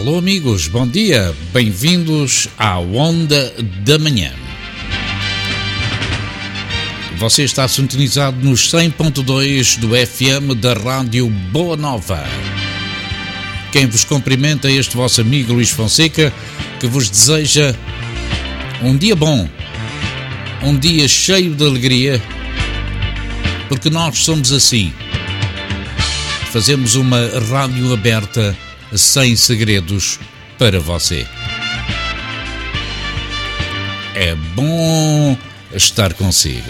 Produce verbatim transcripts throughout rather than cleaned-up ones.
Alô amigos, bom dia, bem-vindos à Onda da Manhã. Você está sintonizado nos cem ponto dois do F M da Rádio Boa Nova. Quem vos cumprimenta é este vosso amigo Luís Fonseca, que vos deseja um dia bom, um dia cheio de alegria, porque nós somos assim. Fazemos uma rádio aberta sem segredos para você. É bom estar consigo.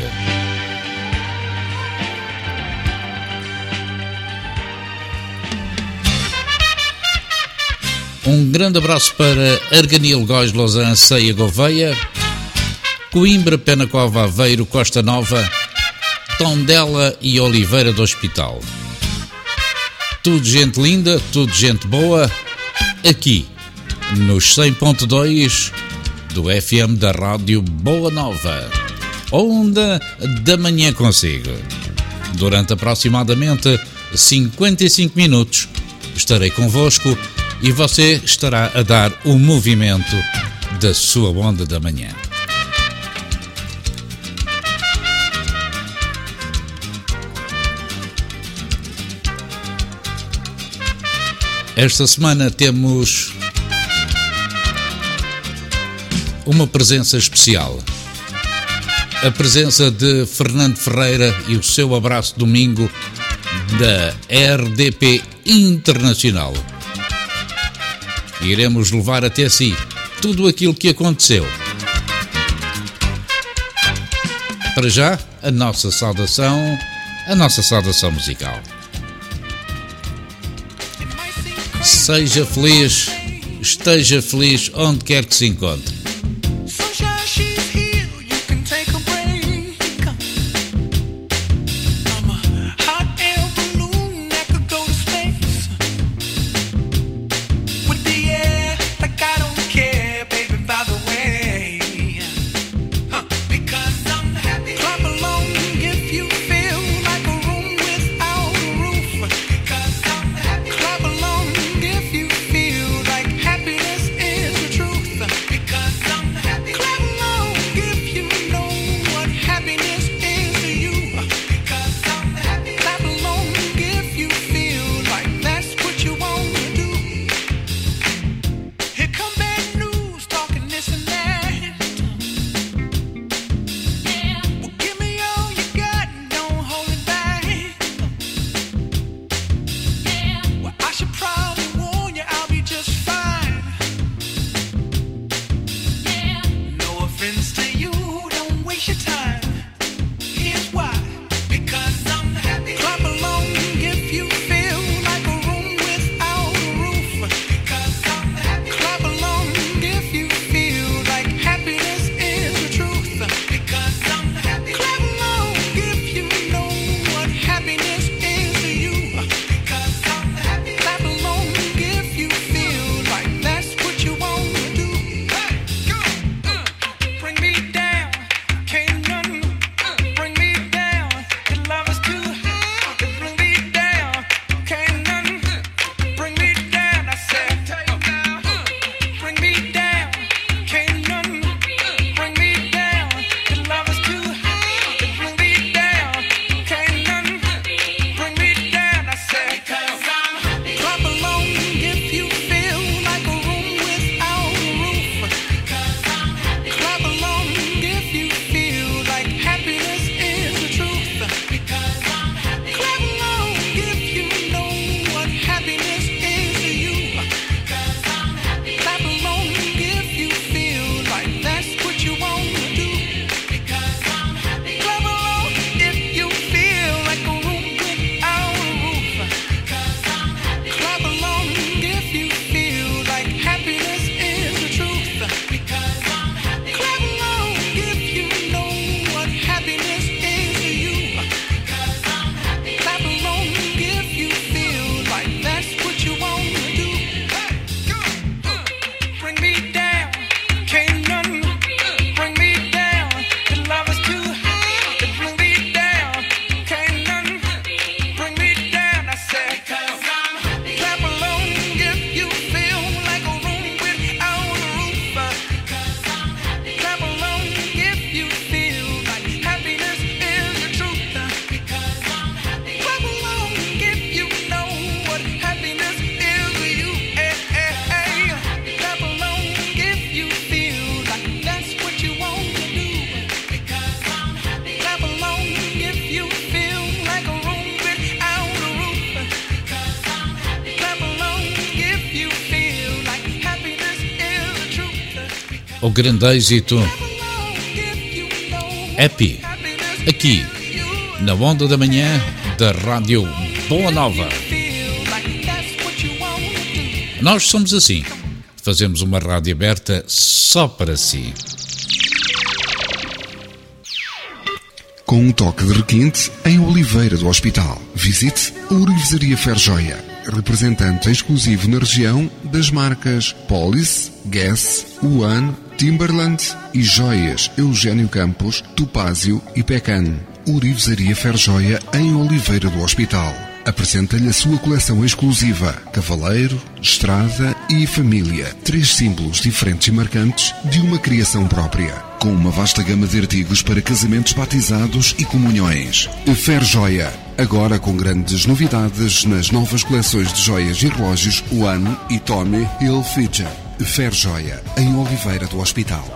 Um grande abraço para Arganil, Góis, Lausanne, Ceia, Gouveia, Coimbra, Penacova, Aveiro, Costa Nova, Tondela e Oliveira do Hospital. Tudo gente linda, tudo gente boa, aqui nos cem ponto dois do F M da Rádio Boa Nova. Onda da Manhã consigo. Durante aproximadamente cinquenta e cinco minutos estarei convosco e você estará a dar o movimento da sua Onda da Manhã. Esta semana temos uma presença especial. A presença de Fernando Ferreira e o seu abraço domingo da R D P Internacional. Iremos levar até si tudo aquilo que aconteceu. Para já, a nossa saudação, a nossa saudação musical. Seja feliz, esteja feliz onde quer que se encontre. Because o grande êxito Happy, aqui na Onda da Manhã da Rádio Boa Nova. Nós somos assim, fazemos uma rádio aberta só para si. Com um toque de requinte em Oliveira do Hospital. Visite a Orivesaria Ferjoia, representante exclusivo na região das marcas Polis, Guess, One, Timberland e joias Eugênio Campos, Topázio e Pecan. Orivesaria Ferjoia em Oliveira do Hospital. Apresenta-lhe a sua coleção exclusiva: Cavaleiro, Estrada e Família. Três símbolos diferentes e marcantes de uma criação própria. Com uma vasta gama de artigos para casamentos, batizados e comunhões. Ferjoia, agora com grandes novidades nas novas coleções de joias e relógios One e Tommy Hilfiger. Ferjoia, em Oliveira do Hospital.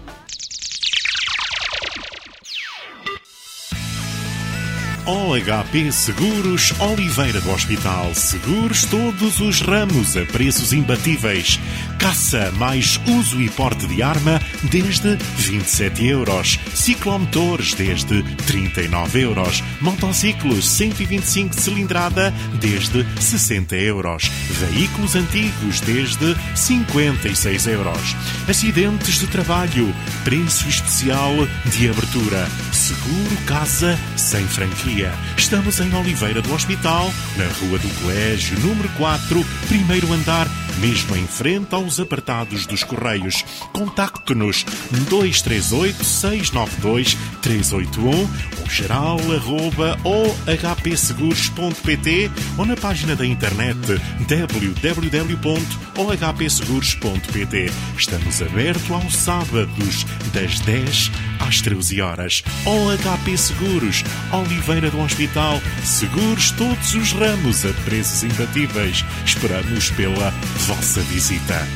O H P Seguros Oliveira do Hospital. Seguros todos os ramos a preços imbatíveis. Caça mais uso e porte de arma desde vinte e sete euros. Ciclomotores desde trinta e nove euros. Motociclos cento e vinte e cinco de cilindrada desde sessenta euros. Veículos antigos desde cinquenta e seis euros. Acidentes de trabalho. Preço especial de abertura. Seguro casa sem franquia. Estamos em Oliveira do Hospital, na Rua do Colégio, número quatro, primeiro andar, mesmo em frente aos apartados dos Correios. Contacte-nos dois três oito, seis nove dois, três oito um ou geral arroba o h p seguros ponto p t ou na página da internet w w w ponto o h p seguros ponto p t. Estamos abertos aos sábados, das dez às treze horas. O H P Seguros, Oliveira do Hospital. Seguros todos os ramos a preços imbatíveis. Esperamos pela vossa visita.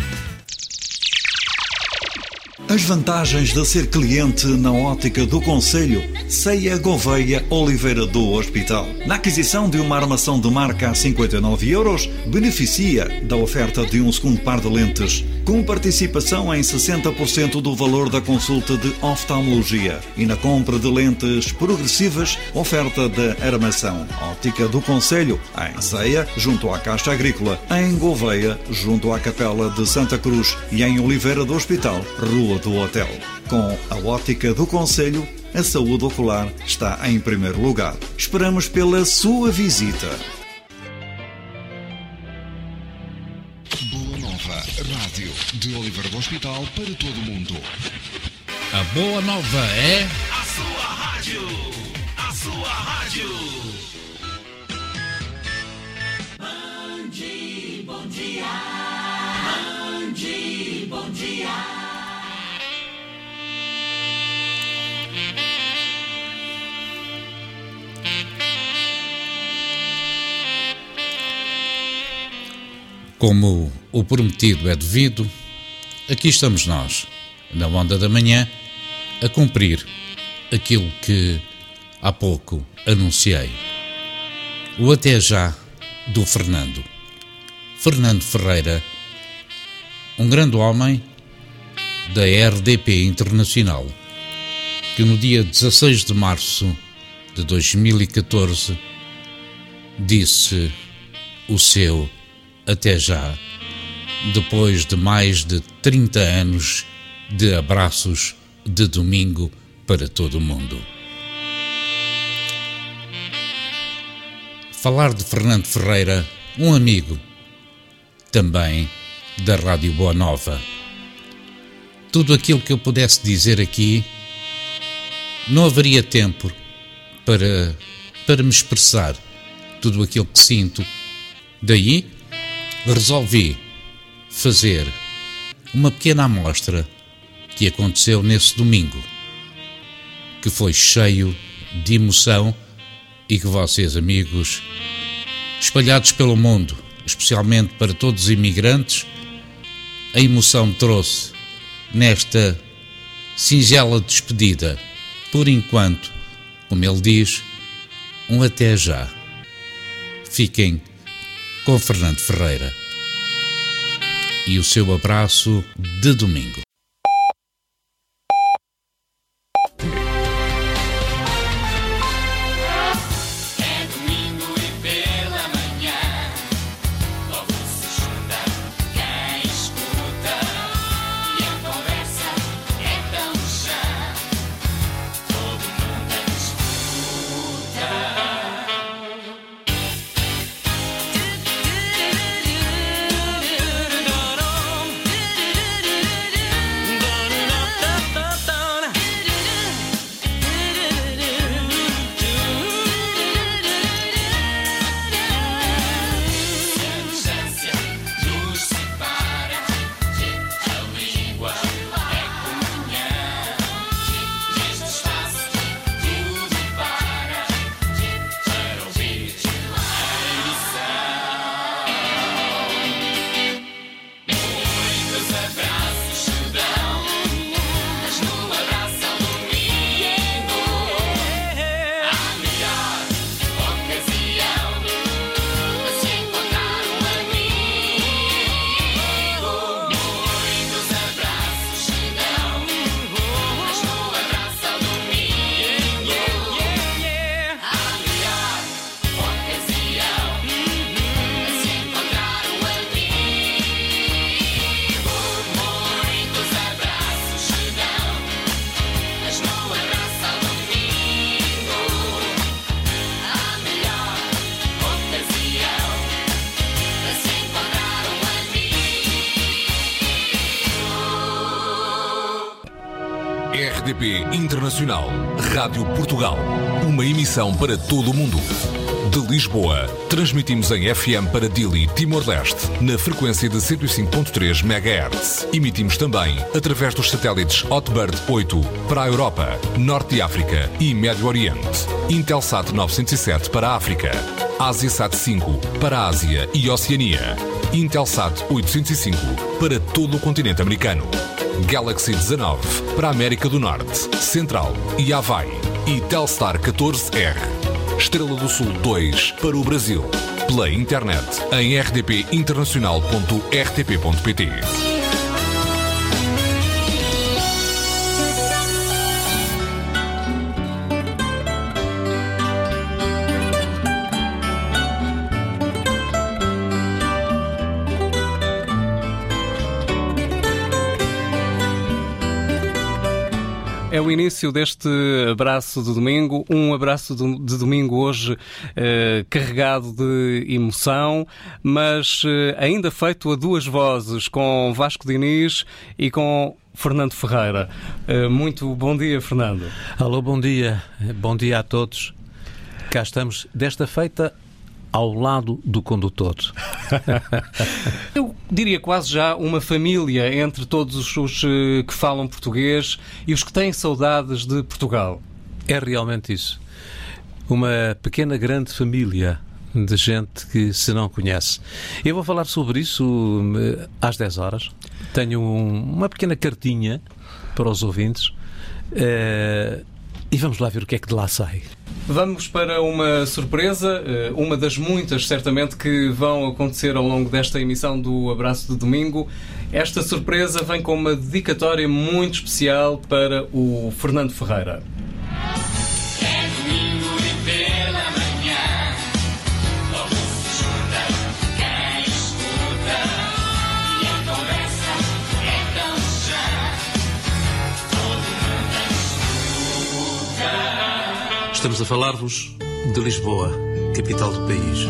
As vantagens de ser cliente na Ótica do Conselho. Ceia Gouveia, Oliveira do Hospital. Na aquisição de uma armação de marca a cinquenta e nove euros, beneficia da oferta de um segundo par de lentes, com participação em sessenta por cento do valor da consulta de oftalmologia. E na compra de lentes progressivas, oferta da armação. Ótica do Conselho, em Ceia, junto à Caixa Agrícola. Em Gouveia, junto à Capela de Santa Cruz. E em Oliveira do Hospital, Rua do Hotel. Com a Ótica do Conselho, a saúde ocular está em primeiro lugar. Esperamos pela sua visita. Boa Nova, rádio de Oliveira do Hospital para todo o mundo. A Boa Nova é a sua rádio, a sua rádio. Bande, bom dia. Bande, bom dia. Como o prometido é devido, aqui estamos nós, na Onda da Manhã, a cumprir aquilo que há pouco anunciei. O até já do Fernando. Fernando Ferreira, um grande homem da R D P Internacional, que no dia dezasseis de março de dois mil e catorze disse o seu até já, depois de mais de trinta anos de abraços de domingo para todo o mundo. Falar de Fernando Ferreira, um amigo, também da Rádio Boa Nova. Tudo aquilo que eu pudesse dizer aqui, não haveria tempo para, para me expressar tudo aquilo que sinto. Daí, resolvi fazer uma pequena amostra que aconteceu nesse domingo, que foi cheio de emoção e que vocês, amigos, espalhados pelo mundo, especialmente para todos os imigrantes, a emoção trouxe nesta singela despedida, por enquanto, como ele diz, um até já. Fiquem com Fernando Ferreira e o seu abraço de domingo. R D P Internacional, Rádio Portugal. Uma emissão para todo o mundo. De Lisboa, transmitimos em F M para Dili, Timor-Leste, na frequência de cento e cinco ponto três megahertz. Emitimos também através dos satélites Hotbird oito para a Europa, Norte de África e Médio Oriente. Intelsat novecentos e sete para a África. Asiasat cinco para a Ásia e Oceania. Intelsat oitocentos e cinco para todo o continente americano. Galaxy dezanove para a América do Norte, Central e Havaí. E Telstar catorze R. Estrela do Sul dois para o Brasil. Pela internet em r d p internacional ponto r t p ponto p t. É o início deste abraço de domingo, um abraço de domingo hoje eh, carregado de emoção, mas eh, ainda feito a duas vozes, com Vasco Diniz e com Fernando Ferreira. Eh, muito bom dia, Fernando. Alô, bom dia. Bom dia a todos. Cá estamos, desta feita, ao lado do condutor. Eu diria quase já uma família entre todos os que falam português e os que têm saudades de Portugal. É realmente isso. Uma pequena, grande família de gente que se não conhece. Eu vou falar sobre isso às dez horas. Tenho um, uma pequena cartinha para os ouvintes uh, e vamos lá ver o que é que de lá sai. Vamos para uma surpresa, uma das muitas, certamente, que vão acontecer ao longo desta emissão do Abraço de Domingo. Esta surpresa vem com uma dedicatória muito especial para o Fernando Ferreira. É domingo e pela manhã, logo se junta quem escuta, e a conversa é tão chã, todo mundo escuta. Estamos a falar-vos de Lisboa, capital do país.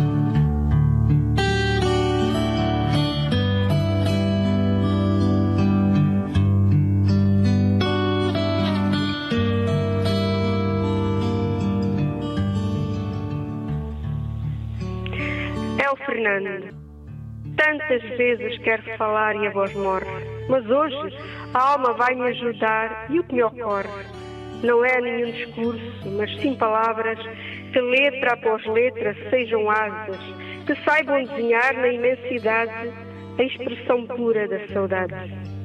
É o Fernando. Tantas vezes quero falar e a voz morre, mas hoje a alma vai me ajudar e o que me ocorre não é nenhum discurso, mas sim palavras que letra após letra sejam asas, que saibam desenhar na imensidade a expressão pura da saudade.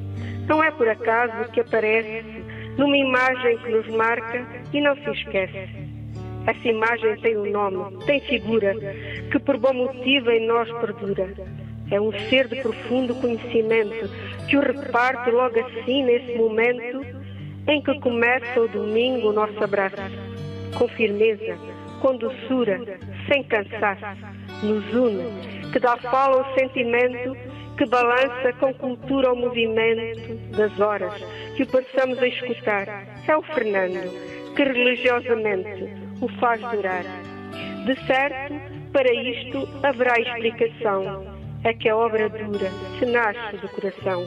Não é por acaso que aparece numa imagem que nos marca e não se esquece. Essa imagem tem um nome, tem figura, que por bom motivo em nós perdura. É um ser de profundo conhecimento que o reparte logo assim nesse momento em que começa o domingo o nosso abraço, com firmeza, com doçura, sem cansaço, nos une, que dá fala ao sentimento, que balança com cultura ao movimento das horas, que o passamos a escutar. É o Fernando, que religiosamente o faz durar. De certo, para isto haverá explicação, é que a obra dura, se nasce do coração.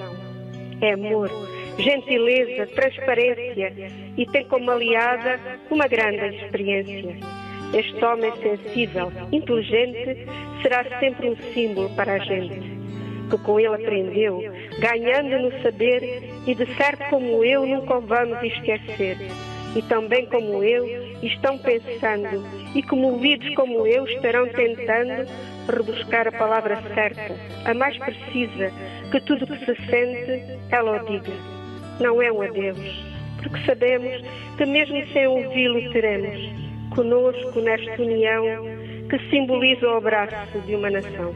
É amor, gentileza, transparência e tem como aliada uma grande experiência. Este homem sensível, inteligente, será sempre um símbolo para a gente, que com ele aprendeu, ganhando no saber e de certo como eu nunca o vamos esquecer. E também como eu estão pensando e comovidos como eu estarão tentando rebuscar a palavra certa, a mais precisa, que tudo que se sente, ela o diga. Não é um adeus, porque sabemos que mesmo sem ouvi-lo teremos conosco nesta união que simboliza o abraço de uma nação.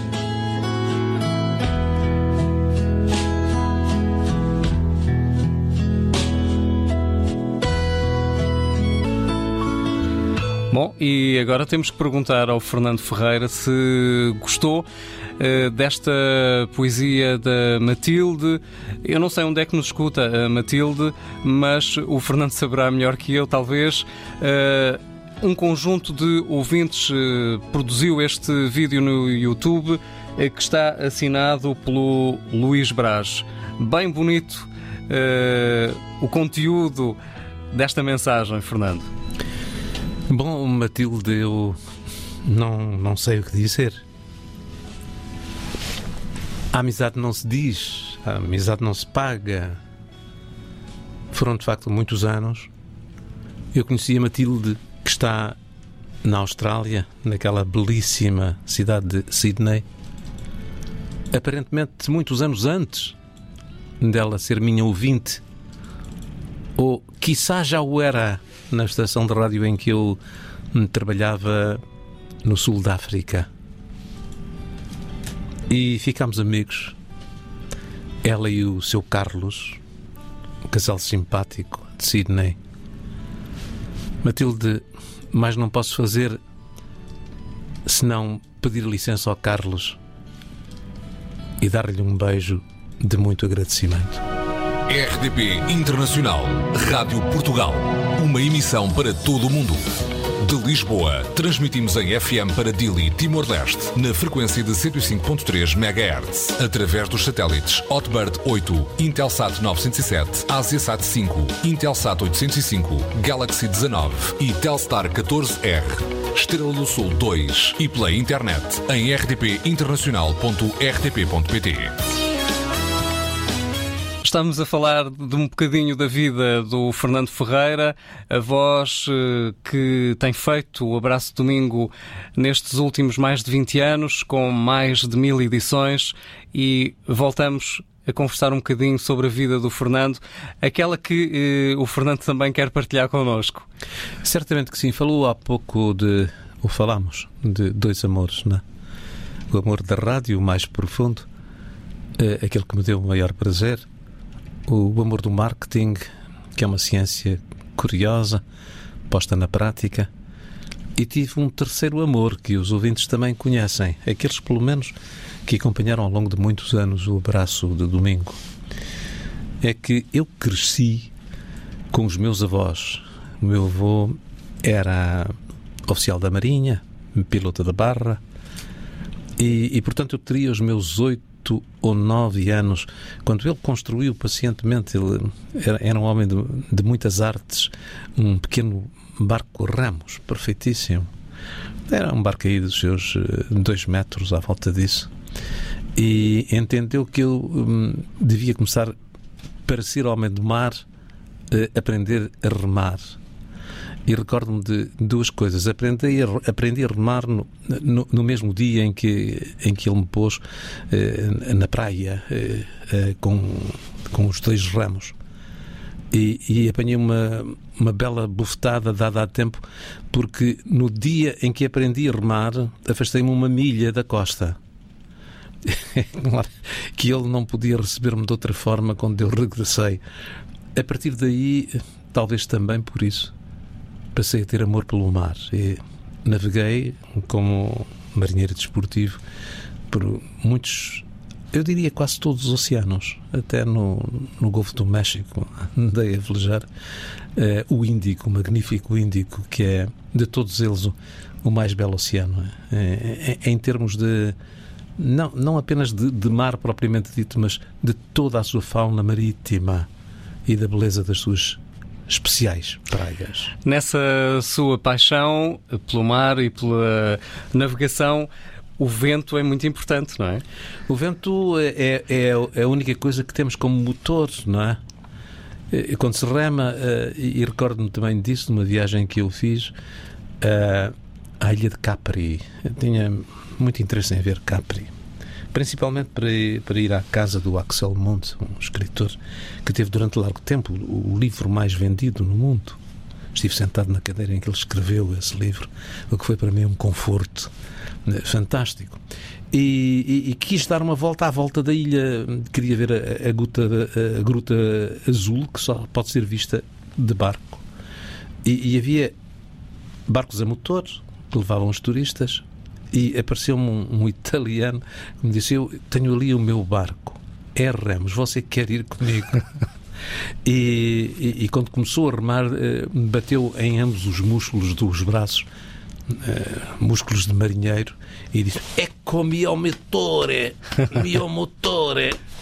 Bom, e agora temos que perguntar ao Fernando Ferreira se gostou uh, desta poesia da Matilde. Eu não sei onde é que nos escuta a Matilde, mas o Fernando saberá melhor que eu, talvez. Uh, um conjunto de ouvintes uh, produziu este vídeo no YouTube, uh, que está assinado pelo Luís Braz. Bem bonito. uh, o conteúdo desta mensagem, Fernando? Bom, Matilde, eu não, não sei o que dizer. A amizade não se diz, a amizade não se paga. Foram de facto muitos anos. Eu conheci a Matilde, que está na Austrália, naquela belíssima cidade de Sydney, aparentemente muitos anos antes dela ser minha ouvinte, ou quiçá já o era na estação de rádio em que eu trabalhava no sul da África. E ficámos amigos, ela e o seu Carlos, um casal simpático de Sydney. Matilde, mais não posso fazer senão pedir licença ao Carlos e dar-lhe um beijo de muito agradecimento. R D P Internacional, Rádio Portugal, uma emissão para todo o mundo. De Lisboa, transmitimos em F M para Dili, Timor-Leste, na frequência de cento e cinco ponto três megahertz, através dos satélites Hotbird oito, Intelsat novecentos e sete, Asiasat cinco, Intelsat oitocentos e cinco, Galaxy dezanove e Telstar catorze R, Estrela do Sul dois e pela internet em r d p internacional ponto r t p ponto p t. Estamos a falar de um bocadinho da vida do Fernando Ferreira, a voz que tem feito o Abraço de Domingo nestes últimos mais de vinte anos, com mais de mil edições, e voltamos a conversar um bocadinho sobre a vida do Fernando, aquela que eh, o Fernando também quer partilhar connosco. Certamente que sim. Falou há pouco de, ou falámos, de dois amores, não é? O amor da rádio, o mais profundo, eh, aquele que me deu o maior prazer, o amor do marketing, que é uma ciência curiosa, posta na prática, e tive um terceiro amor que os ouvintes também conhecem, aqueles pelo menos que acompanharam ao longo de muitos anos o Abraço de Domingo. É que eu cresci com os meus avós. O meu avô era oficial da Marinha, piloto da Barra, e, e portanto eu teria os meus oito ou nove anos, quando ele construiu pacientemente, ele era, era um homem de, de muitas artes, um pequeno barco Ramos, perfeitíssimo. Era um barco aí dos seus dois metros à volta disso. E entendeu que eu hum, devia começar, para ser homem do mar, a aprender a remar. E recordo-me de duas coisas. Aprendi a, aprendi a remar no, no, no mesmo dia em que, em que ele me pôs eh, na praia eh, eh, com, com os dois ramos. E, e apanhei uma, uma bela bufetada dada a tempo, porque no dia em que aprendi a remar, afastei-me uma milha da costa. Que ele não podia receber-me de outra forma quando eu regressei. A partir daí, talvez também por isso, passei a ter amor pelo mar e naveguei como marinheiro desportivo por muitos, eu diria quase todos os oceanos, até no, no Golfo do México. Andei a velejar eh, o Índico, o magnífico Índico, que é de todos eles o, o mais belo oceano, é, é, em termos de não, não apenas de, de mar propriamente dito, mas de toda a sua fauna marítima e da beleza das suas especiais praias. Nessa sua paixão pelo mar e pela navegação, o vento é muito importante, não é? O vento é, é, é a única coisa que temos como motor, não é? Quando se rema, e recordo-me também disso, numa viagem que eu fiz à ilha de Capri. Eu tinha muito interesse em ver Capri, principalmente para ir, para ir à casa do Axel Munthe, um escritor que teve durante largo tempo o livro mais vendido no mundo. Estive sentado na cadeira em que ele escreveu esse livro, o que foi para mim um conforto fantástico. E, e, e quis dar uma volta à volta da ilha. Queria ver a, a, gruta, a gruta azul, que só pode ser vista de barco. E, e havia barcos a motor que levavam os turistas. E apareceu-me um, um italiano que me disse: eu tenho ali o meu barco, é remos, você quer ir comigo? e, e, e quando começou a remar, me bateu em ambos os músculos dos braços, uh, músculos de marinheiro, e disse: ecco mio motore, mio motore.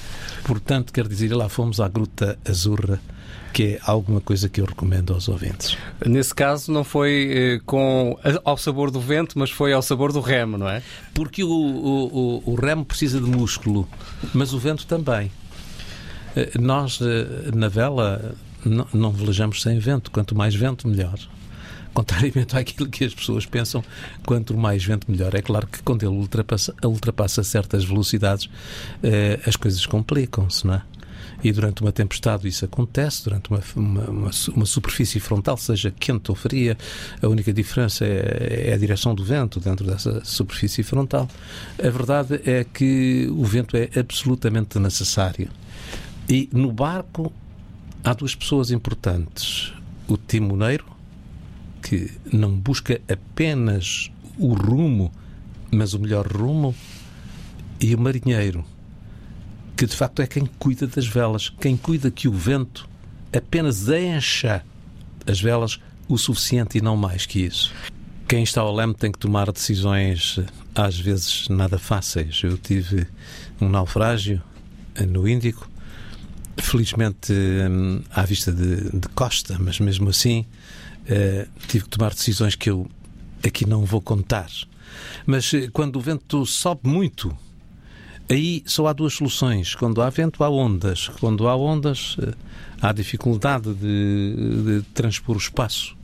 portanto, quer dizer, lá fomos à Gruta Azurra, que é alguma coisa que eu recomendo aos ouvintes. Nesse caso não foi eh, com, ao sabor do vento, mas foi ao sabor do remo, não é? Porque o, o, o, o remo precisa de músculo, mas o vento também. Eh, nós, eh, na vela, não, não velejamos sem vento. Quanto mais vento, melhor. Contrariamente àquilo que as pessoas pensam, quanto mais vento, melhor. É claro que quando ele ultrapassa, ultrapassa certas velocidades, eh, as coisas complicam-se, não é? E durante uma tempestade isso acontece, durante uma, uma, uma, uma superfície frontal, seja quente ou fria, a única diferença é, é a direção do vento dentro dessa superfície frontal. A verdade é que o vento é absolutamente necessário. E no barco há duas pessoas importantes. O timoneiro, que não busca apenas o rumo, mas o melhor rumo, e o marinheiro, que de facto é quem cuida das velas, quem cuida que o vento apenas encha as velas o suficiente e não mais que isso. Quem está ao leme tem que tomar decisões às vezes nada fáceis. Eu tive um naufrágio no Índico, felizmente à vista de, de costa, mas mesmo assim uh, tive que tomar decisões que eu aqui não vou contar. Mas quando o vento sobe muito, aí só há duas soluções. Quando há vento, há ondas. Quando há ondas, há dificuldade de, de transpor o espaço.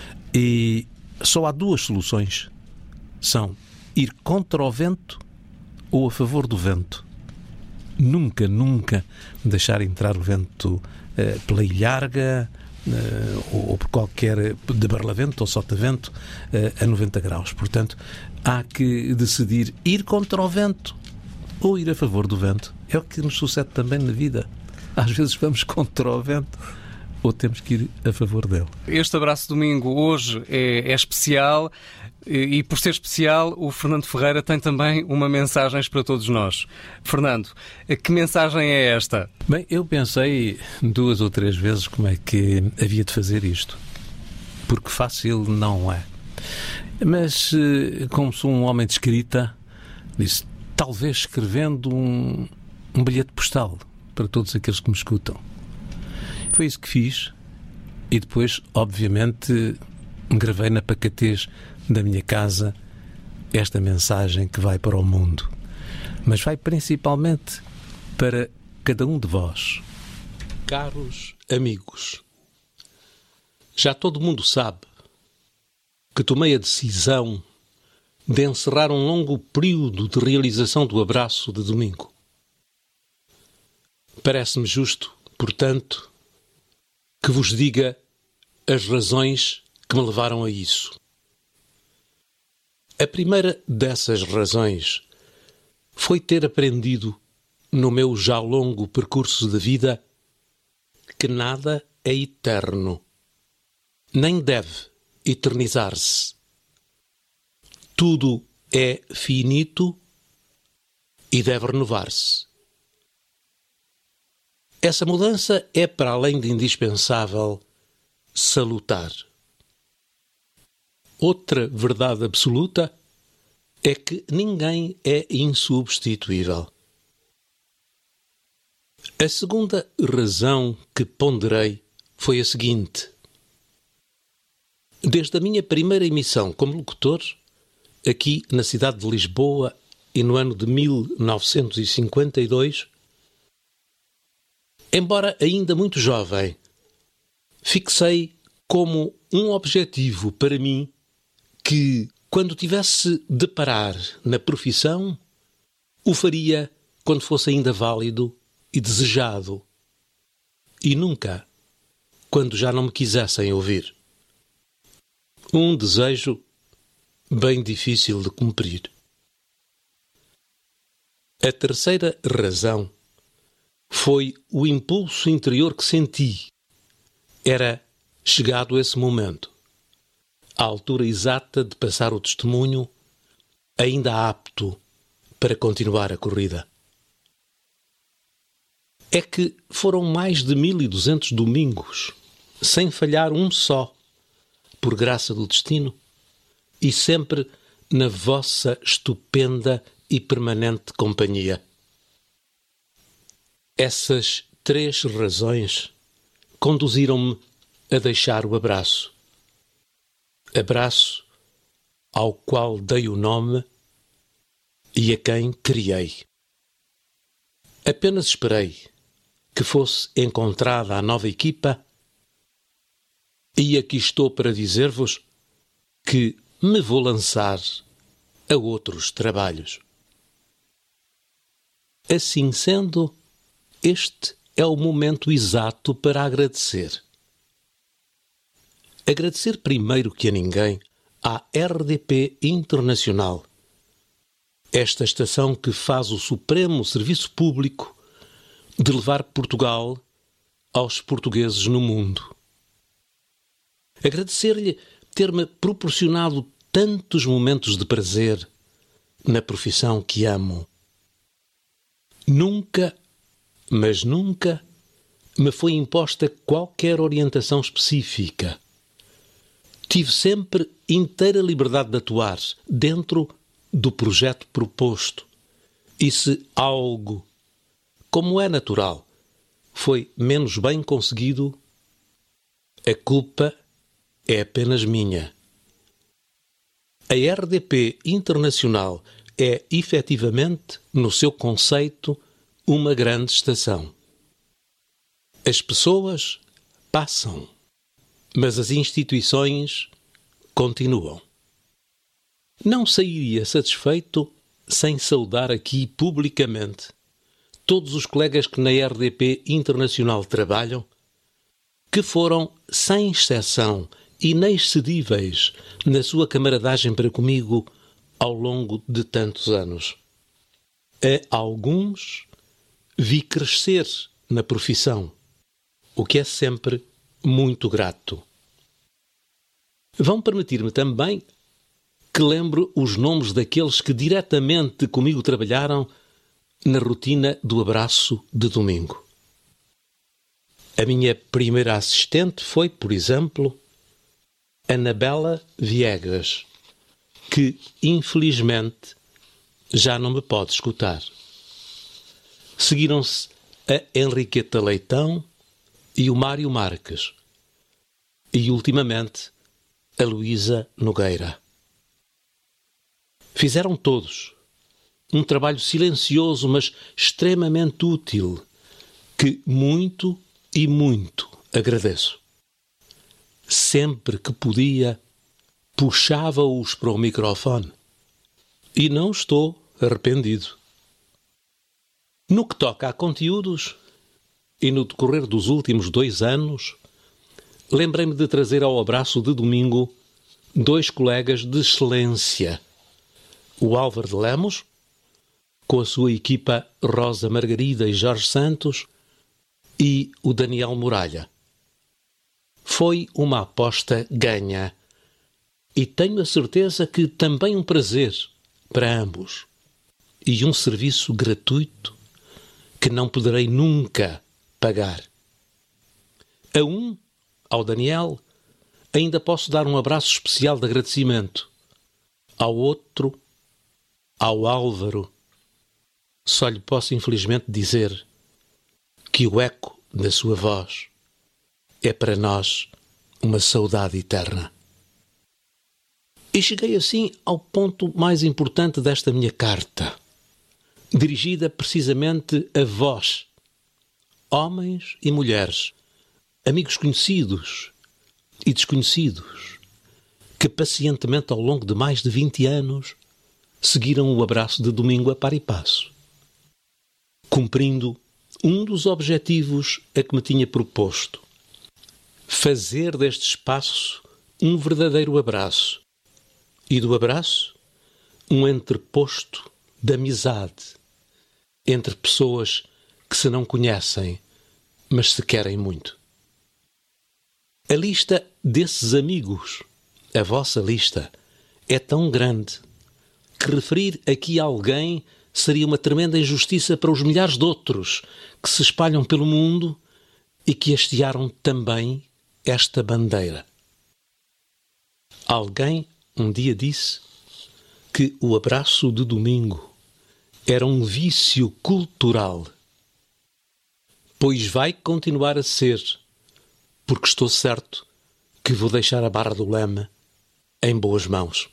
E só há duas soluções. São ir contra o vento ou a favor do vento. Nunca, nunca deixar entrar o vento eh, pela ilharga eh, ou, ou por qualquer de barlavento ou sotavento eh, a noventa graus. Portanto, há que decidir ir contra o vento ou ir a favor do vento. É o que nos sucede também na vida. Às vezes vamos contra o vento ou temos que ir a favor dele. Este Abraço Domingo hoje é, é especial e, e por ser especial, o Fernando Ferreira tem também uma mensagem para todos nós. Fernando, que mensagem é esta? Bem, eu pensei duas ou três vezes como é que havia de fazer isto. Porque fácil não é. Mas, como sou um homem de escrita, disse, talvez escrevendo um, um bilhete postal para todos aqueles que me escutam. Foi isso que fiz e depois, obviamente, gravei na pacatez da minha casa esta mensagem que vai para o mundo. Mas vai principalmente para cada um de vós. Caros amigos, já todo mundo sabe que tomei a decisão de encerrar um longo período de realização do Abraço de Domingo. Parece-me justo, portanto, que vos diga as razões que me levaram a isso. A primeira dessas razões foi ter aprendido, no meu já longo percurso de vida, que nada é eterno, nem deve eternizar-se. Tudo é finito e deve renovar-se. Essa mudança é, para além de indispensável, salutar. Outra verdade absoluta é que ninguém é insubstituível. A segunda razão que ponderei foi a seguinte. Desde a minha primeira emissão como locutor, aqui na cidade de Lisboa e no ano de mil novecentos e cinquenta e dois, embora ainda muito jovem, fixei como um objetivo para mim que, quando tivesse de parar na profissão, o faria quando fosse ainda válido e desejado, e nunca quando já não me quisessem ouvir. Um desejo bem difícil de cumprir. A terceira razão foi o impulso interior que senti. Era chegado esse momento, a altura exata de passar o testemunho, ainda apto para continuar a corrida. É que foram mais de mil e duzentos domingos, sem falhar um só, por graça do destino, e sempre na vossa estupenda e permanente companhia. Essas três razões conduziram-me a deixar o abraço. Abraço ao qual dei o nome e a quem criei. Apenas esperei que fosse encontrada a nova equipa e aqui estou para dizer-vos que me vou lançar a outros trabalhos. Assim sendo, este é o momento exato para agradecer. Agradecer primeiro que a ninguém à R D P Internacional, esta estação que faz o supremo serviço público de levar Portugal aos portugueses no mundo. Agradecer-lhe ter-me proporcionado tantos momentos de prazer na profissão que amo. Nunca, mas nunca, me foi imposta qualquer orientação específica. Tive sempre inteira liberdade de atuar dentro do projeto proposto. E se algo, como é natural, foi menos bem conseguido, a culpa é apenas minha. A R D P Internacional é, efetivamente, no seu conceito, uma grande estação. As pessoas passam, mas as instituições continuam. Não sairia satisfeito sem saudar aqui publicamente todos os colegas que na R D P Internacional trabalham, que foram, sem exceção, inexcedíveis na sua camaradagem para comigo ao longo de tantos anos. A alguns vi crescer na profissão, o que é sempre muito grato. Vão permitir-me também que lembre os nomes daqueles que diretamente comigo trabalharam na rotina do abraço de domingo. A minha primeira assistente foi, por exemplo, Anabela Viegas, que, infelizmente, já não me pode escutar. Seguiram-se a Henriqueta Leitão e o Mário Marques, e, ultimamente, a Luísa Nogueira. Fizeram todos um trabalho silencioso, mas extremamente útil, que muito e muito agradeço. Sempre que podia, puxava-os para o microfone. E não estou arrependido. No que toca a conteúdos, e no decorrer dos últimos dois anos, lembrei-me de trazer ao abraço de domingo dois colegas de excelência. O Álvaro de Lemos, com a sua equipa Rosa Margarida e Jorge Santos, e o Daniel Muralha. Foi uma aposta ganha e tenho a certeza que também um prazer para ambos e um serviço gratuito que não poderei nunca pagar. A um, ao Daniel, ainda posso dar um abraço especial de agradecimento. Ao outro, ao Álvaro, só lhe posso infelizmente dizer que o eco da sua voz é para nós uma saudade eterna. E cheguei assim ao ponto mais importante desta minha carta, dirigida precisamente a vós, homens e mulheres, amigos conhecidos e desconhecidos, que pacientemente ao longo de mais de vinte anos seguiram o abraço de domingo a par e passo, cumprindo um dos objetivos a que me tinha proposto: fazer deste espaço um verdadeiro abraço, e do abraço um entreposto de amizade entre pessoas que se não conhecem, mas se querem muito. A lista desses amigos, a vossa lista, é tão grande que referir aqui a alguém seria uma tremenda injustiça para os milhares de outros que se espalham pelo mundo e que hastearam também esta bandeira. Alguém um dia disse que o abraço de domingo era um vício cultural. pois vai continuar a ser, porque estou certo que vou deixar a Barra do Leme em boas mãos.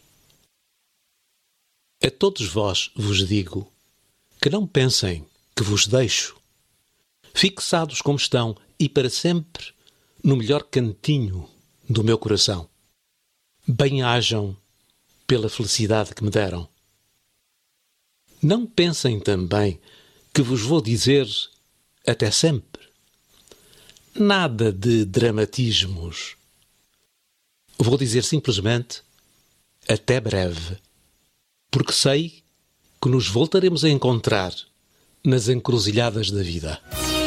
A todos vós vos digo que não pensem que vos deixo, fixados como estão e para sempre no melhor cantinho do meu coração. Bem-hajam pela felicidade que me deram. Não pensem também que vos vou dizer até sempre. Nada de dramatismos. Vou dizer simplesmente até breve, porque sei que nos voltaremos a encontrar nas encruzilhadas da vida.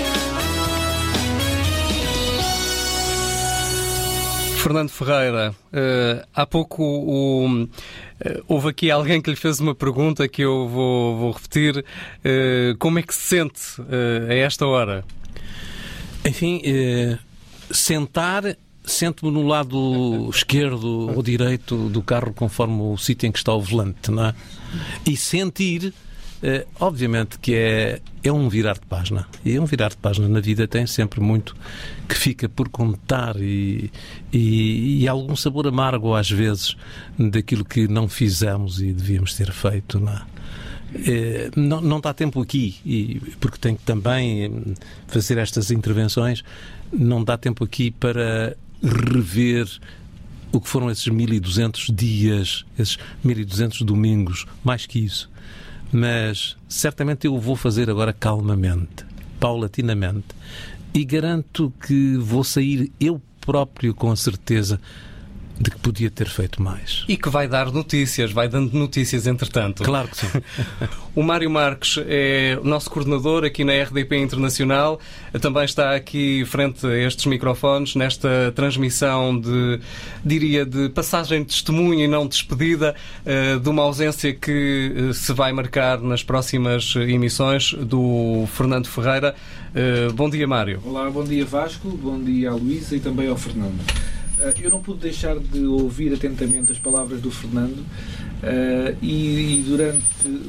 Fernando Ferreira, uh, há pouco o, uh, houve aqui alguém que lhe fez uma pergunta que eu vou, vou repetir. Uh, como é que se sente uh, a esta hora? Enfim, uh, sentar, sento-me no lado esquerdo ou direito do carro conforme o sítio em que está o volante, não é? E sentir, uh, obviamente que é, é um virar de página. E um virar de página na vida tem sempre muito que fica por contar e, e, e algum sabor amargo às vezes daquilo que não fizemos e devíamos ter feito, não é? É, não, não dá tempo aqui, e, porque tenho que também fazer estas intervenções, não dá tempo aqui para rever o que foram esses mil e duzentos dias, esses mil e duzentos domingos, mais que isso. Mas certamente eu vou fazer agora calmamente, paulatinamente, e garanto que vou sair eu próprio com a certeza de que podia ter feito mais. E que vai dar notícias, vai dando notícias entretanto. Claro que sim. O Mário Marques é o nosso coordenador aqui na R D P Internacional, também está aqui frente a estes microfones nesta transmissão de, diria, de passagem de testemunho e não despedida, de uma ausência que se vai marcar nas próximas emissões do Fernando Ferreira. Bom dia, Mário. Olá, bom dia, Vasco, bom dia à Luísa e também ao Fernando. Eu não pude deixar de ouvir atentamente as palavras do Fernando uh, e, e durante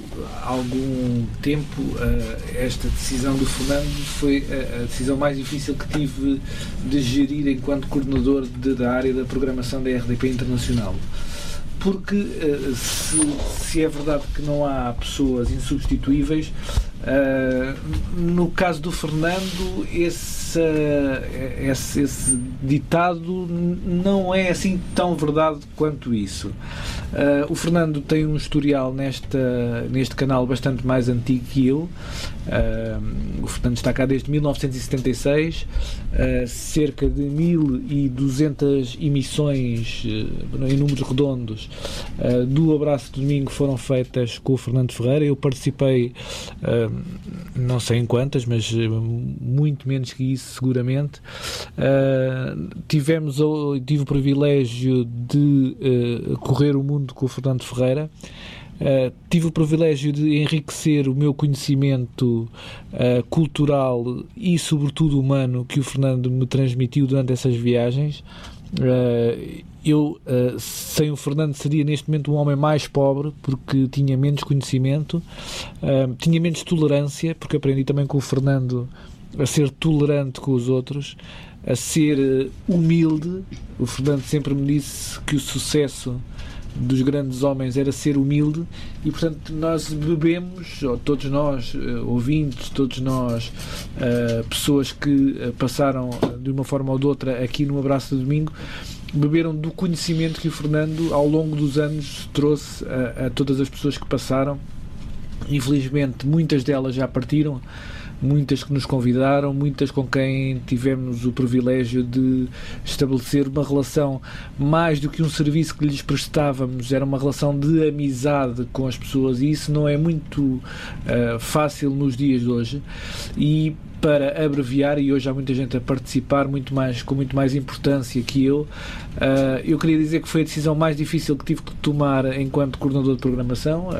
algum tempo uh, esta decisão do Fernando foi a, a decisão mais difícil que tive de gerir enquanto coordenador de, da área da programação da R D P Internacional. Porque uh, se, se é verdade que não há pessoas insubstituíveis, uh, no caso do Fernando esse, esse, esse ditado não é assim tão verdade quanto isso. Uh, o Fernando tem um historial nesta, neste canal bastante mais antigo que eu. Uh, o Fernando está cá desde mil novecentos e setenta e seis, uh, cerca de mil e duzentas emissões uh, em números redondos uh, do Abraço de Domingo foram feitas com o Fernando Ferreira. Eu participei, uh, não sei em quantas, mas uh, muito menos que isso seguramente. Uh, tivemos, tive o privilégio de uh, correr o mundo com o Fernando Ferreira. Uh, tive o privilégio de enriquecer o meu conhecimento uh, cultural e sobretudo humano que o Fernando me transmitiu durante essas viagens. Uh, eu uh, sem o Fernando seria neste momento um homem mais pobre porque tinha menos conhecimento, uh, tinha menos tolerância, porque aprendi também com o Fernando a ser tolerante com os outros, a ser uh, humilde. O Fernando sempre me disse que o sucesso dos grandes homens era ser humilde e, portanto, nós bebemos, todos nós, ouvintes, todos nós, pessoas que passaram de uma forma ou de outra aqui no Abraço de Domingo, beberam do conhecimento que o Fernando, ao longo dos anos, trouxe a, a todas as pessoas que passaram. Infelizmente, muitas delas já partiram, muitas que nos convidaram, muitas com quem tivemos o privilégio de estabelecer uma relação mais do que um serviço que lhes prestávamos, era uma relação de amizade com as pessoas, e isso não é muito uh, fácil nos dias de hoje. E para abreviar, e hoje há muita gente a participar muito mais, com muito mais importância que eu, uh, eu queria dizer que foi a decisão mais difícil que tive que tomar enquanto coordenador de programação.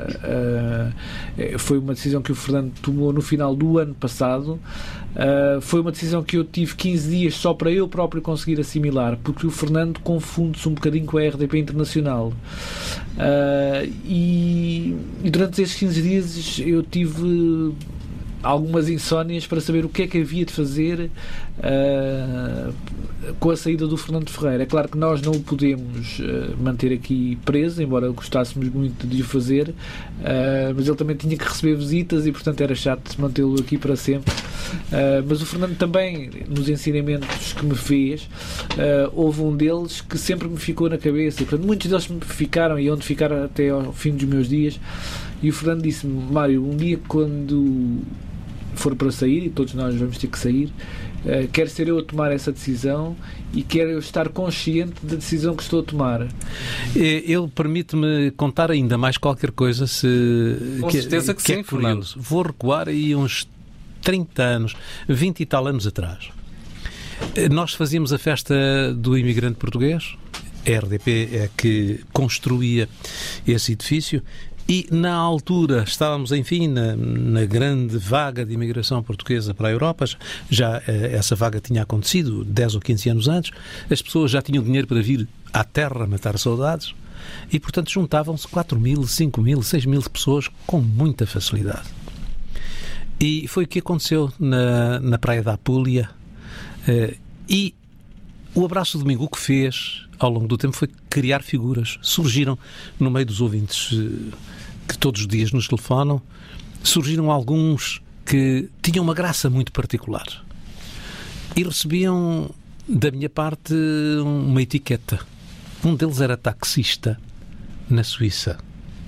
Uh, uh, foi uma decisão que o Fernando tomou no final do ano passado. Uh, foi uma decisão que eu tive quinze dias só para eu próprio conseguir assimilar, porque o Fernando confunde-se um bocadinho com a R D P Internacional. Uh, e, e durante esses quinze dias eu tive algumas insónias para saber o que é que havia de fazer uh, com a saída do Fernando Ferreira. É claro que nós não o podemos uh, manter aqui preso, embora gostássemos muito de o fazer, uh, mas ele também tinha que receber visitas e, portanto, era chato mantê-lo aqui para sempre. Uh, mas o Fernando também, nos ensinamentos que me fez, uh, houve um deles que sempre me ficou na cabeça, e, portanto, muitos deles me ficaram e onde ficaram até ao fim dos meus dias. E o Fernando disse-me: Mário, um dia quando for para sair, e todos nós vamos ter que sair, uh, quero ser eu a tomar essa decisão e quero eu estar consciente da decisão que estou a tomar. Ele permite-me contar ainda mais qualquer coisa, se... Com que, certeza que, que sim, é Fernando. Vou recuar aí uns trinta anos, vinte e tal anos atrás. Nós fazíamos a festa do imigrante português, a R D P é que construía esse edifício, e na altura estávamos, enfim, na, na grande vaga de imigração portuguesa para a Europa. Já eh, essa vaga tinha acontecido dez ou quinze anos antes, as pessoas já tinham dinheiro para vir à terra matar saudades e, portanto, juntavam-se quatro mil, cinco mil, seis mil pessoas com muita facilidade. E foi o que aconteceu na, na Praia da Apúlia. Eh, e o Abraço Domingo o que fez ao longo do tempo foi criar figuras. Surgiram no meio dos ouvintes eh, que todos os dias nos telefonam, surgiram alguns que tinham uma graça muito particular e recebiam da minha parte uma etiqueta. Um deles era taxista na Suíça.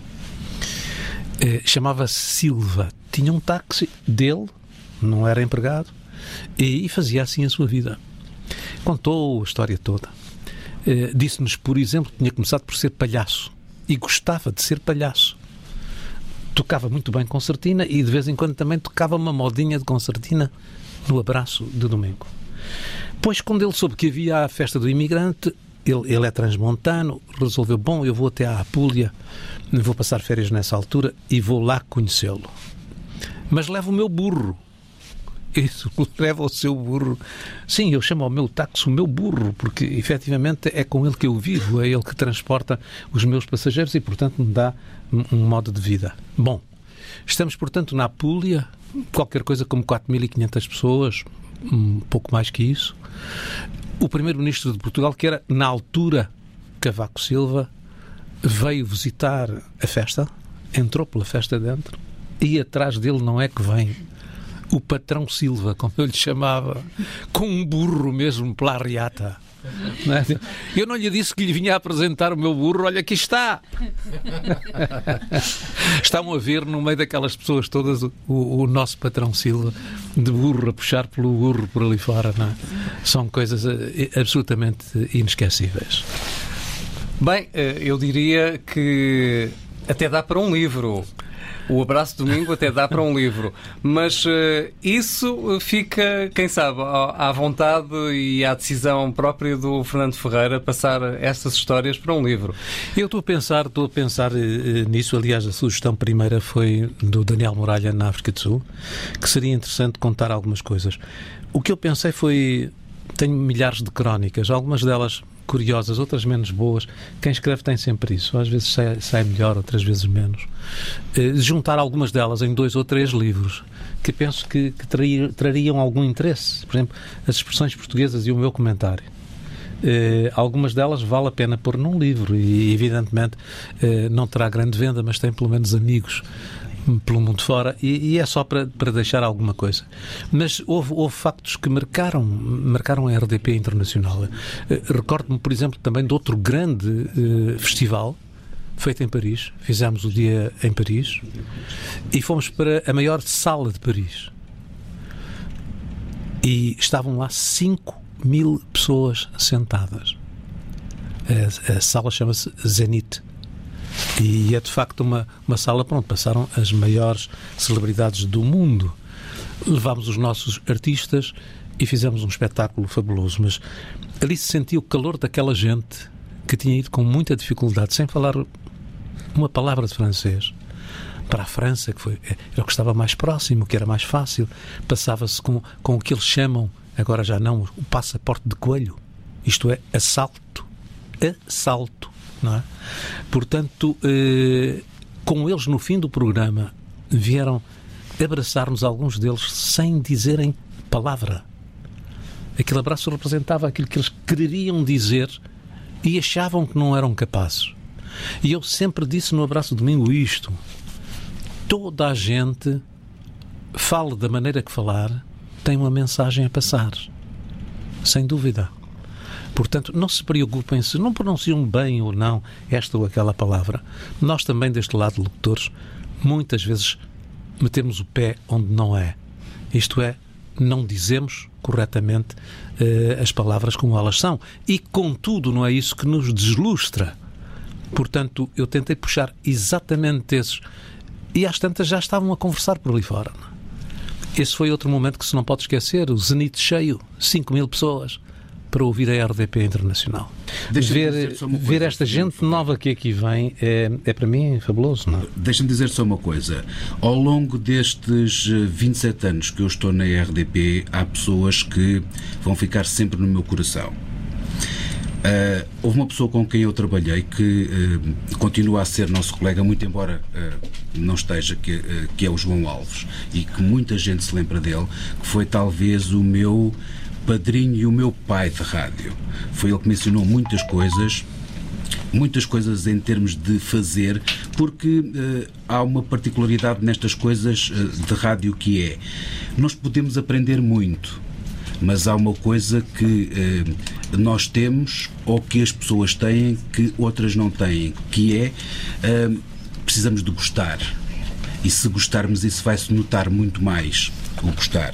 Eh, chamava-se Silva. Tinha um táxi dele, não era empregado, e, e fazia assim a sua vida. Contou a história toda. Eh, disse-nos, por exemplo, que tinha começado por ser palhaço e gostava de ser palhaço. Tocava muito bem concertina e de vez em quando também tocava uma modinha de concertina no Abraço de Domingo. Pois, quando ele soube que havia a festa do imigrante, ele, ele é transmontano, resolveu: bom, eu vou até à Apúlia, vou passar férias nessa altura e vou lá conhecê-lo. Mas levo o meu burro. Isso, leva o seu burro. Sim, eu chamo ao meu táxi o meu burro, porque efetivamente é com ele que eu vivo, é ele que transporta os meus passageiros e, portanto, me dá um modo de vida. Bom, estamos, portanto, na Apúlia, qualquer coisa como quatro mil e quinhentas pessoas, um pouco mais que isso. O primeiro-ministro de Portugal, que era, na altura, Cavaco Silva, veio visitar a festa, entrou pela festa dentro, e atrás dele não é que vem o patrão Silva, como eu lhe chamava, com um burro mesmo pela arriata. Não é? Eu não lhe disse que lhe vinha a apresentar o meu burro, olha, aqui está. Estão a ver no meio daquelas pessoas todas o, o nosso patrão Silva de burro, a puxar pelo burro por ali fora, não é? São coisas absolutamente inesquecíveis. Bem, eu diria que até dá para um livro. O Abraço Domingo até dá para um livro, mas uh, isso fica, quem sabe, à vontade e à decisão própria do Fernando Ferreira passar estas histórias para um livro. Eu estou a pensar, estou a pensar uh, nisso. Aliás, a sugestão primeira foi do Daniel Muralha na África do Sul, que seria interessante contar algumas coisas. O que eu pensei foi, tenho milhares de crónicas, algumas delas curiosas, outras menos boas. Quem escreve tem sempre isso. Às vezes sai, sai melhor, outras vezes menos. Uh, juntar algumas delas em dois ou três livros que penso que, que traria, trariam algum interesse. Por exemplo, as expressões portuguesas e o meu comentário. Uh, algumas delas vale a pena pôr num livro e, evidentemente, uh, não terá grande venda, mas tem pelo menos amigos pelo mundo fora, e, e é só para, para deixar alguma coisa. Mas houve, houve factos que marcaram, marcaram a R D P internacional. Uh, recordo-me, por exemplo, também de outro grande uh, festival feito em Paris. Fizemos o dia em Paris e fomos para a maior sala de Paris. E estavam lá cinco mil pessoas sentadas. A, a sala chama-se Zenit. E é de facto uma, uma sala para onde passaram as maiores celebridades do mundo. Levámos os nossos artistas e fizemos um espetáculo fabuloso, mas ali se sentia o calor daquela gente que tinha ido com muita dificuldade, sem falar uma palavra de francês, para a França, que foi, era o que estava mais próximo, que era mais fácil. Passava-se com, com o que eles chamam, agora já não, o passaporte de coelho. Isto é, assalto. Assalto. Não é? Portanto, eh, com eles no fim do programa vieram abraçarmos alguns deles sem dizerem palavra. Aquele abraço representava aquilo que eles queriam dizer e achavam que não eram capazes. E eu sempre disse no abraço de domingo isto: toda a gente, fale da maneira que falar, tem uma mensagem a passar, sem dúvida. Portanto, não se preocupem se não pronunciam bem ou não esta ou aquela palavra. Nós também, deste lado, locutores, muitas vezes metemos o pé onde não é. Isto é, não dizemos corretamente uh, as palavras como elas são. E, contudo, não é isso que nos deslustra. Portanto, eu tentei puxar exatamente esses. E às tantas já estavam a conversar por ali fora. Esse foi outro momento que se não pode esquecer. O Zenit cheio, cinco mil pessoas, para ouvir a R D P Internacional. Ver, ver esta gente nova que aqui vem é, é para mim fabuloso, não é? Deixa-me dizer só uma coisa. Ao longo destes vinte e sete anos que eu estou na R D P, há pessoas que vão ficar sempre no meu coração. Uh, houve uma pessoa com quem eu trabalhei que uh, continua a ser nosso colega, muito embora uh, não esteja, que, uh, que é o João Alves, e que muita gente se lembra dele, que foi talvez o meu padrinho e o meu pai de rádio. Foi ele que me ensinou muitas coisas, muitas coisas em termos de fazer, porque uh, há uma particularidade nestas coisas uh, de rádio, que é: nós podemos aprender muito, mas há uma coisa que eh, nós temos, ou que as pessoas têm, que outras não têm, que é eh, precisamos de gostar. E se gostarmos, isso vai-se notar muito mais, o gostar.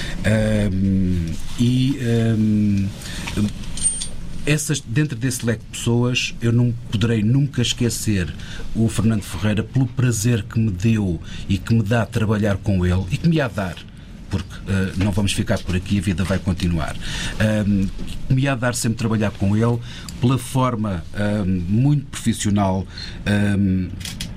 Um, e um, essas, dentro desse leque de pessoas, eu não poderei nunca esquecer o Fernando Ferreira pelo prazer que me deu e que me dá a trabalhar com ele, e que me há a dar, porque uh, não vamos ficar por aqui, a vida vai continuar. Um, me há de dar sempre trabalhar com ele, pela forma um, muito profissional. Um,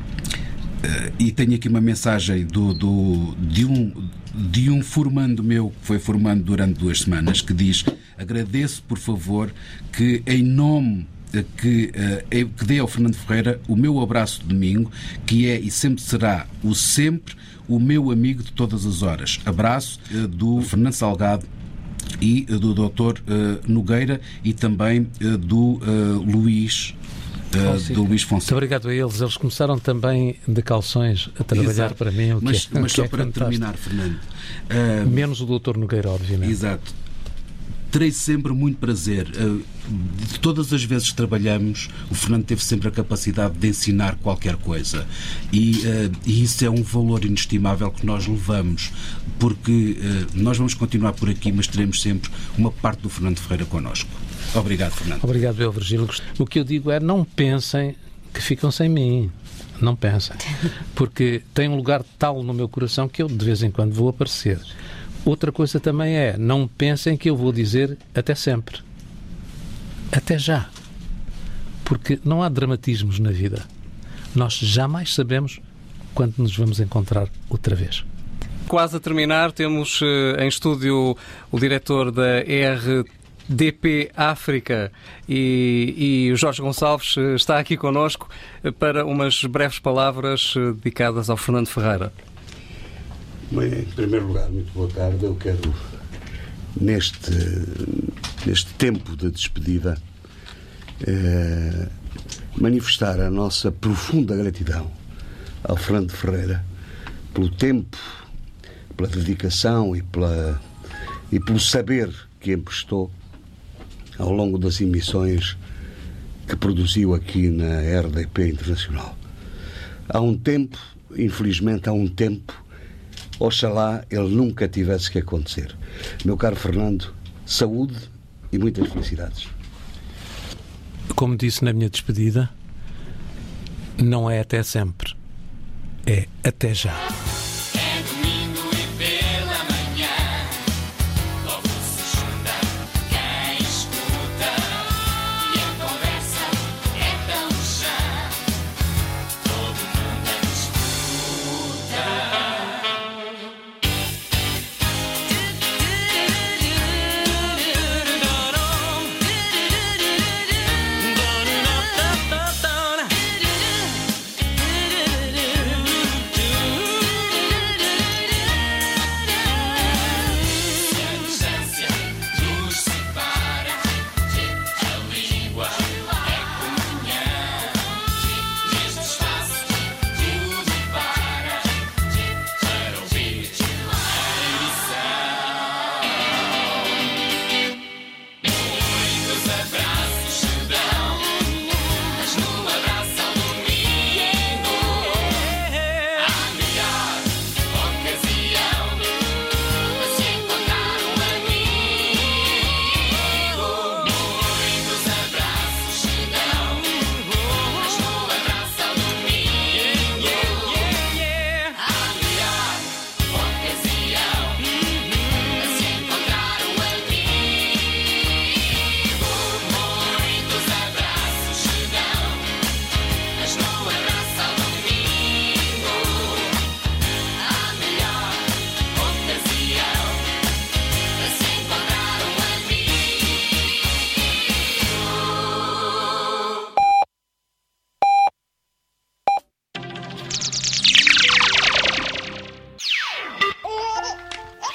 uh, e tenho aqui uma mensagem do, do, de, um, de um formando meu, que foi formando durante duas semanas, que diz: agradeço, por favor, que em nome que, uh, que dê ao Fernando Ferreira o meu abraço de domingo, que é e sempre será o sempre o meu amigo de todas as horas. Abraço uh, do Fernando Salgado e uh, do doutor uh, Nogueira, e também uh, do uh, Luís uh, do Luís Fonseca. Muito obrigado a eles. Eles começaram também de calções a trabalhar. Exato. Para mim. O mas que é, mas o só que é para fantástico. terminar, Fernando. Uh, Menos o doutor Nogueira, obviamente. Exato. Terei sempre muito prazer. De todas as vezes que trabalhamos, o Fernando teve sempre a capacidade de ensinar qualquer coisa. E, uh, e isso é um valor inestimável que nós levamos, porque uh, nós vamos continuar por aqui, mas teremos sempre uma parte do Fernando Ferreira connosco. Obrigado, Fernando. Obrigado, eu, Virgílio. O que eu digo é: não pensem que ficam sem mim. Não pensem. Porque tem um lugar tal no meu coração que eu de vez em quando vou aparecer. Outra coisa também é: não pensem que eu vou dizer até sempre. Até já. Porque não há dramatismos na vida. Nós jamais sabemos quando nos vamos encontrar outra vez. Quase a terminar, temos uh, em estúdio o diretor da R D P África e, e o Jorge Gonçalves uh, está aqui connosco uh, para umas breves palavras uh, dedicadas ao Fernando Ferreira. Bem, em primeiro lugar, muito boa tarde. Eu quero, neste, neste tempo de despedida, eh, manifestar a nossa profunda gratidão ao Fernando Ferreira pelo tempo, pela dedicação e, pela, e pelo saber que emprestou ao longo das emissões que produziu aqui na R D P Internacional. Há um tempo, infelizmente há um tempo, oxalá ele nunca tivesse que acontecer. Meu caro Fernando, saúde e muitas felicidades. Como disse na minha despedida, não é até sempre, é até já.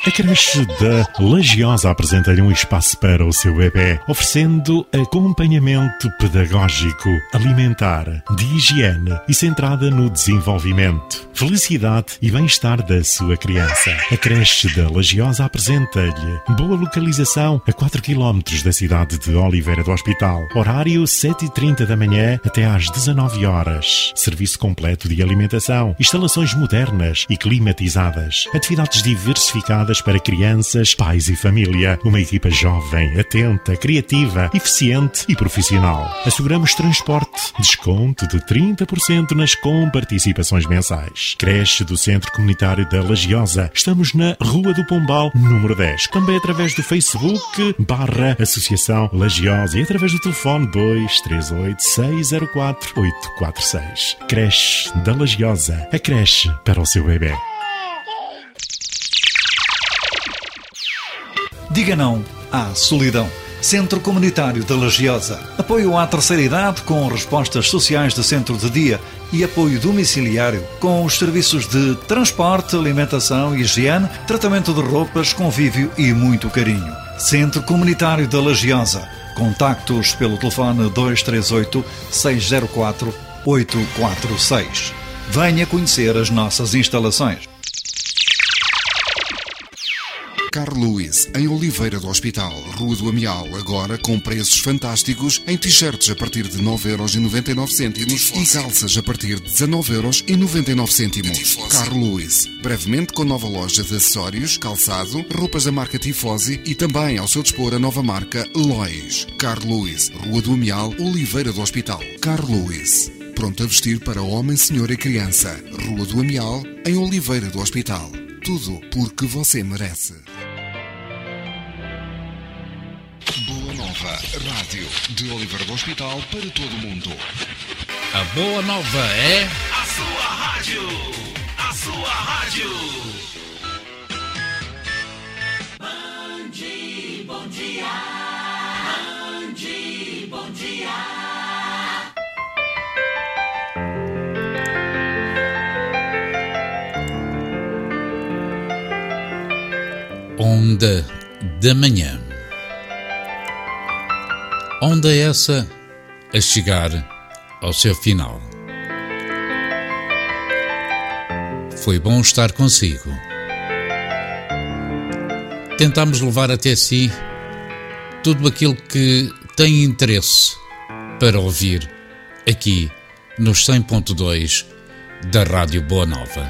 A creche da Lagiosa apresenta-lhe um espaço para o seu bebê, oferecendo acompanhamento pedagógico, alimentar, de higiene e centrada no desenvolvimento, felicidade e bem-estar da sua criança. A creche da Lagiosa apresenta-lhe boa localização a quatro quilómetros da cidade de Oliveira do Hospital. Horário sete e trinta da manhã até às dezanove horas. Serviço completo de alimentação, instalações modernas e climatizadas, atividades diversificadas para crianças, pais e família. Uma equipa jovem, atenta, criativa, eficiente e profissional. Asseguramos transporte, desconto de trinta por cento nas comparticipações mensais. Creche do Centro Comunitário da Lagiosa. Estamos na Rua do Pombal, número dez. Também através do Facebook, barra Associação Lagiosa e através do telefone dois três oito, seis zero quatro, oito quatro seis. Creche da Lagiosa. A creche para o seu bebê. Diga não à solidão. Centro Comunitário da Lagiosa. Apoio à terceira idade com respostas sociais de centro de dia e apoio domiciliário com os serviços de transporte, alimentação, higiene, tratamento de roupas, convívio e muito carinho. Centro Comunitário da Lagiosa. Contactos pelo telefone dois três oito, seis zero quatro, oito quatro seis. Venha conhecer as nossas instalações. Carl Lewis, em Oliveira do Hospital, Rua do Amial, agora com preços fantásticos em t-shirts a partir de nove euros e noventa e nove cêntimos e calças a partir de dezanove euros e noventa e nove cêntimos. Carl Lewis, brevemente com nova loja de acessórios, calçado, roupas da marca Tifosi e também ao seu dispor a nova marca Lois. Carl Lewis, Rua do Amial, Oliveira do Hospital. Carl Lewis, pronto a vestir para homem, senhor e criança. Rua do Amial, em Oliveira do Hospital. Tudo porque você merece. Boa Nova, rádio de Oliveira do Hospital para todo o mundo. A Boa Nova é... a sua rádio, a sua rádio. Bande, bom dia. Bande, bom dia. Onda da Manhã. Onda essa a chegar ao seu final. Foi bom estar consigo. Tentámos levar até si tudo aquilo que tem interesse para ouvir aqui nos cem ponto dois da Rádio Boa Nova.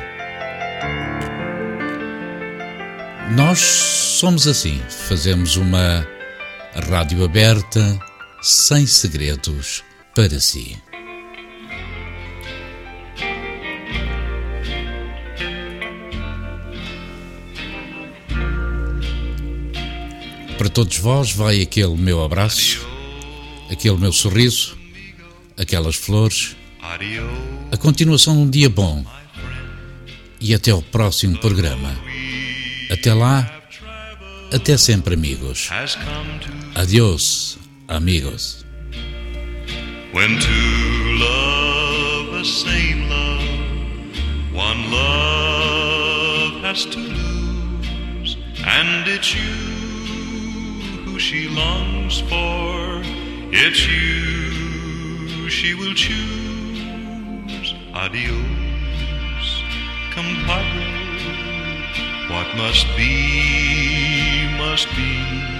Nós somos assim, fazemos uma rádio aberta, sem segredos para si. Para todos vós vai aquele meu abraço, aquele meu sorriso, aquelas flores, a continuação de um dia bom e até ao próximo programa. Até lá, até sempre, amigos. Adiós, amigos. When two love the same love, one love has to lose, and it's you who she longs for, it's you she will choose. Adios, compadre. What must be, must be.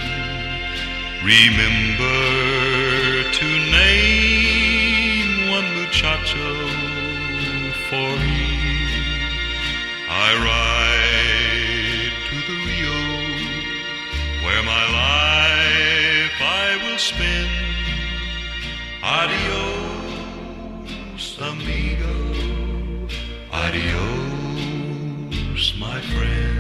Remember to name one muchacho for me. I ride to the Rio, where my life I will spend. Adios, amigo. Adios, my friend.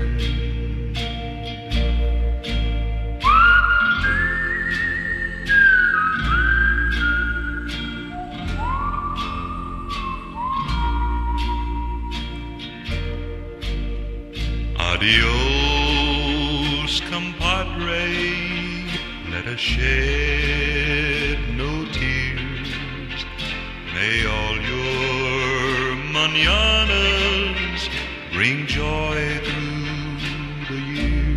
Adios, compadre, let us shed no tears. May all your mañanas bring joy through the years.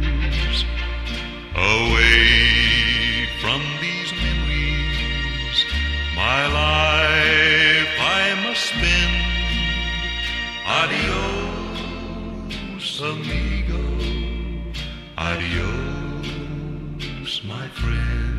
spend. Adios, amigo. Adios, my friend.